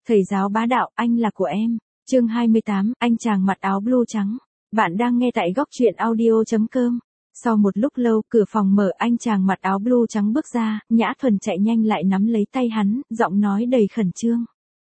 Thầy giáo bá đạo, anh là của em. Chương 28, anh chàng mặc áo blue trắng. Bạn đang nghe tại góc truyện audio.com. Sau một lúc lâu, cửa phòng mở, anh chàng mặc áo blue trắng bước ra, Nhã Thuần chạy nhanh lại nắm lấy tay hắn, giọng nói đầy khẩn trương.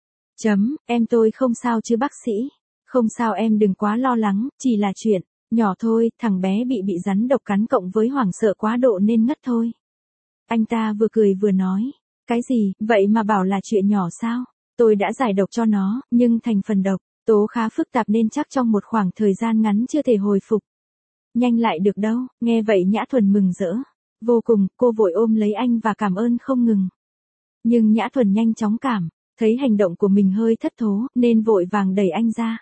Em tôi không sao chứ bác sĩ? Không sao em đừng quá lo lắng, chỉ là chuyện nhỏ thôi, thằng bé bị rắn độc cắn cộng với hoảng sợ quá độ nên ngất thôi. Anh ta vừa cười vừa nói. Cái gì, vậy mà bảo là chuyện nhỏ sao? Tôi đã giải độc cho nó, nhưng thành phần độc tố khá phức tạp nên chắc trong một khoảng thời gian ngắn chưa thể hồi phục nhanh lại được đâu. Nghe vậy Nhã Thuần mừng rỡ vô cùng, cô vội ôm lấy anh và cảm ơn không ngừng. Nhưng Nhã Thuần nhanh chóng thấy hành động của mình hơi thất thố, nên vội vàng đẩy anh ra.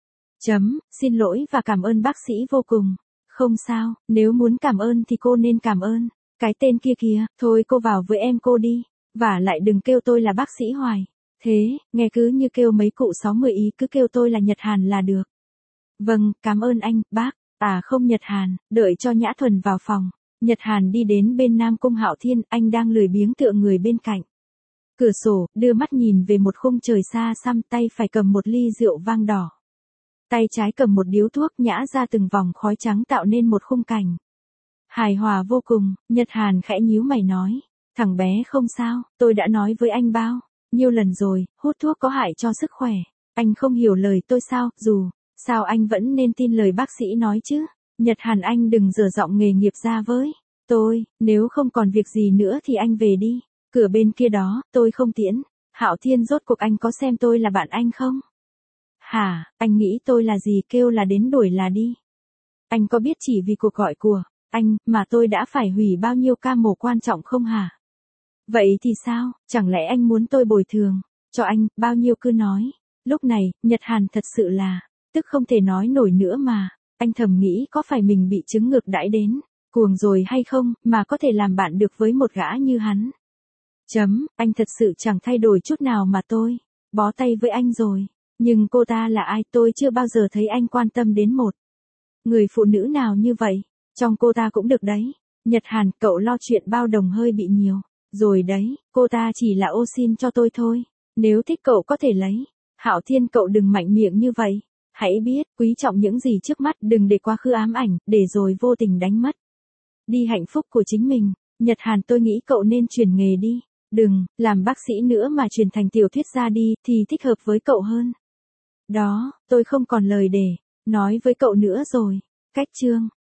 Xin lỗi và cảm ơn bác sĩ vô cùng. Không sao, nếu muốn cảm ơn thì cô nên cảm ơn cái tên kia kìa, thôi cô vào với em cô đi. Và lại đừng kêu tôi là bác sĩ Hoài. Thế, nghe cứ như kêu mấy cụ 60 ý, cứ kêu tôi là Nhật Hàn là được. Vâng, cảm ơn anh, bác. À không, Nhật Hàn. Đợi cho Nhã Thuần vào phòng, Nhật Hàn đi đến bên Nam Cung Hạo Thiên, anh đang lười biếng tựa người bên cạnh cửa sổ, đưa mắt nhìn về một khung trời xa xăm, tay phải cầm một ly rượu vang đỏ. Tay trái cầm một điếu thuốc, nhả ra từng vòng khói trắng tạo nên một khung cảnh hài hòa vô cùng. Nhật Hàn khẽ nhíu mày nói. Thằng bé không sao, tôi đã nói với anh bao nhiêu lần rồi, hút thuốc có hại cho sức khỏe. Anh không hiểu lời tôi sao, dù sao anh vẫn nên tin lời bác sĩ nói chứ. Nhật Hàn anh đừng dở giọng nghề nghiệp ra với tôi, nếu không còn việc gì nữa thì anh về đi. Cửa bên kia đó, tôi không tiễn. Hạo Thiên rốt cuộc anh có xem tôi là bạn anh không? Hả, anh nghĩ tôi là gì, kêu là đến đuổi là đi. Anh có biết chỉ vì cuộc gọi của anh mà tôi đã phải hủy bao nhiêu ca mổ quan trọng không hả? Vậy thì sao, chẳng lẽ anh muốn tôi bồi thường cho anh bao nhiêu cứ nói. Lúc này, Nhật Hàn thật sự là tức không thể nói nổi nữa mà. Anh thầm nghĩ có phải mình bị chứng ngược đãi đến cuồng rồi hay không mà có thể làm bạn được với một gã như hắn. Anh thật sự chẳng thay đổi chút nào mà tôi bó tay với anh rồi. Nhưng cô ta là ai, tôi chưa bao giờ thấy anh quan tâm đến một người phụ nữ nào như vậy. Trong cô ta cũng được đấy. Nhật Hàn, cậu lo chuyện bao đồng hơi bị nhiều rồi đấy, cô ta chỉ là ô xin cho tôi thôi. Nếu thích cậu có thể lấy. Hạo Thiên cậu đừng mạnh miệng như vậy. Hãy biết, quý trọng những gì trước mắt, đừng để quá khứ ám ảnh, để rồi vô tình đánh mất đi hạnh phúc của chính mình. Nhật Hàn tôi nghĩ cậu nên chuyển nghề đi. Đừng, làm bác sĩ nữa mà chuyển thành tiểu thuyết gia đi, thì thích hợp với cậu hơn. Đó, tôi không còn lời để nói với cậu nữa rồi. Cách chương